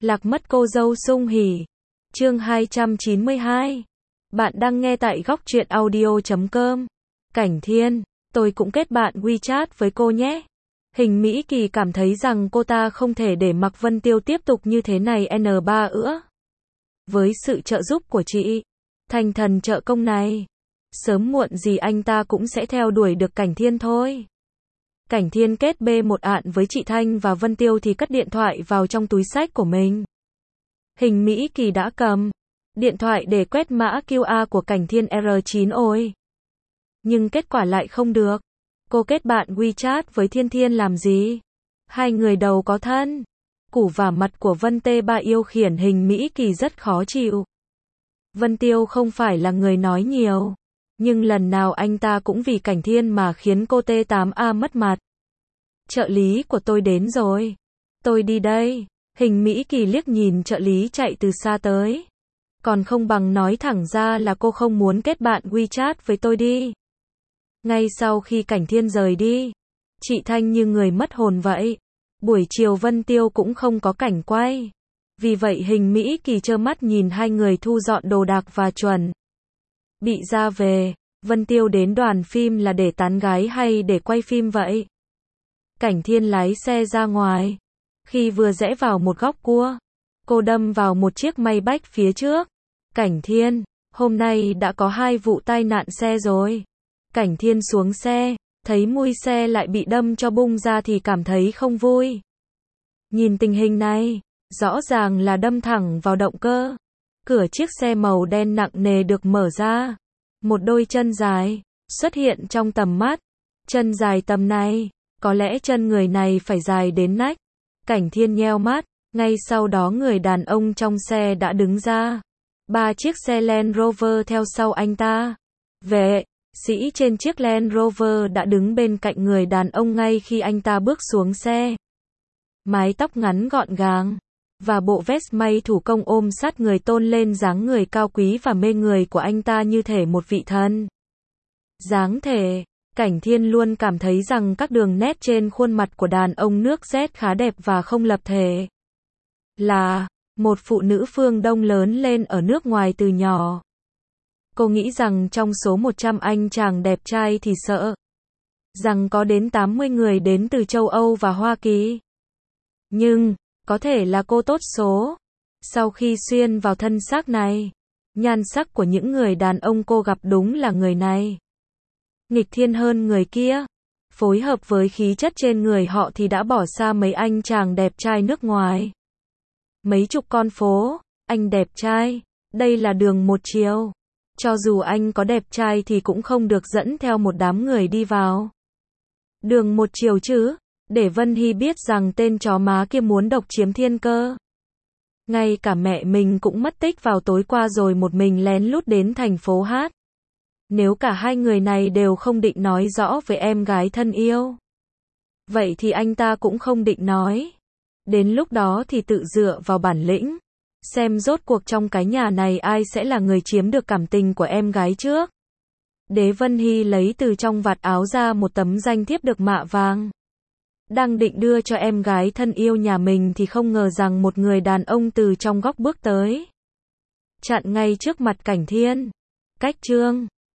Lạc mất cô dâu sung hỉ. Chương 292. Bạn đang nghe tại góc truyện audio.com. Cảnh Thiên, tôi cũng kết bạn WeChat với cô nhé. Hình Mỹ Kỳ cảm thấy rằng cô ta không thể để mặc Vân Tiêu tiếp tục như thế này N3 nữa. Với sự trợ giúp của chị, thành thần trợ công này, sớm muộn gì anh ta cũng sẽ theo đuổi được Cảnh Thiên thôi. Cảnh Thiên kết B1 ạn với chị Thanh và Vân Tiêu thì cất điện thoại vào trong túi xách của mình. Hình Mỹ Kỳ đã cầm điện thoại để quét mã QR của Cảnh Thiên R9 ôi. Nhưng kết quả lại không được. Cô kết bạn WeChat với Thiên Thiên làm gì? Hai người đầu có thân. Củ vả mặt của Vân T3 yêu khiển Hình Mỹ Kỳ rất khó chịu. Vân Tiêu không phải là người nói nhiều, nhưng lần nào anh ta cũng vì Cảnh Thiên mà khiến cô T8A mất mặt. Trợ lý của tôi đến rồi. Tôi đi đây. Hình Mỹ Kỳ liếc nhìn trợ lý chạy từ xa tới. Còn không bằng nói thẳng ra là cô không muốn kết bạn WeChat với tôi đi. Ngay sau khi Cảnh Thiên rời đi, chị Thanh như người mất hồn vậy. Buổi chiều Vân Tiêu cũng không có cảnh quay. Vì vậy Hình Mỹ Kỳ trơ mắt nhìn hai người thu dọn đồ đạc và chuẩn bị ra về. Vân Tiêu đến đoàn phim là để tán gái hay để quay phim vậy? Cảnh Thiên lái xe ra ngoài. Khi vừa rẽ vào một góc cua, cô đâm vào một chiếc Maybach phía trước. Cảnh Thiên, hôm nay đã có 2 vụ tai nạn xe rồi. Cảnh Thiên xuống xe, thấy mui xe lại bị đâm cho bung ra thì cảm thấy không vui. Nhìn tình hình này, rõ ràng là đâm thẳng vào động cơ. Cửa chiếc xe màu đen nặng nề được mở ra. Một đôi chân dài xuất hiện trong tầm mắt. Chân dài tầm này, có lẽ chân người này phải dài đến nách. Cảnh Thiên nheo mắt, ngay sau đó người đàn ông trong xe đã đứng ra. 3 chiếc xe Land Rover theo sau anh ta. Vệ sĩ trên chiếc Land Rover đã đứng bên cạnh người đàn ông ngay khi anh ta bước xuống xe. Mái tóc ngắn gọn gàng và bộ vest may thủ công ôm sát người tôn lên dáng người cao quý và mê người của anh ta như thể một vị thần. Dáng thể, Cảnh Thiên luôn cảm thấy rằng các đường nét trên khuôn mặt của đàn ông nước Z khá đẹp và không lập thể. Là một phụ nữ phương Đông lớn lên ở nước ngoài từ nhỏ. Cô nghĩ rằng trong số 100 anh chàng đẹp trai thì sợ rằng có đến 80 người đến từ châu Âu và Hoa Kỳ. Nhưng, có thể là cô tốt số. Sau khi xuyên vào thân xác này, nhan sắc của những người đàn ông cô gặp đúng là người này nghịch thiên hơn người kia. Phối hợp với khí chất trên người họ thì đã bỏ xa mấy anh chàng đẹp trai nước ngoài. Mấy chục con phố, anh đẹp trai, đây là đường một chiều. Cho dù anh có đẹp trai thì cũng không được dẫn theo một đám người đi vào đường một chiều chứ, để Vân Hy biết rằng tên chó má kia muốn độc chiếm thiên cơ. Ngay cả mẹ mình cũng mất tích vào tối qua rồi một mình lén lút đến thành phố hát. Nếu cả hai người này đều không định nói rõ với em gái thân yêu, vậy thì anh ta cũng không định nói. Đến lúc đó thì tự dựa vào bản lĩnh, xem rốt cuộc trong cái nhà này ai sẽ là người chiếm được cảm tình của em gái trước. Đế Vân Hy lấy từ trong vạt áo ra một tấm danh thiếp được mạ vàng. Đang định đưa cho em gái thân yêu nhà mình thì không ngờ rằng một người đàn ông từ trong góc bước tới. Chặn ngay trước mặt Cảnh Thiên. Cách chương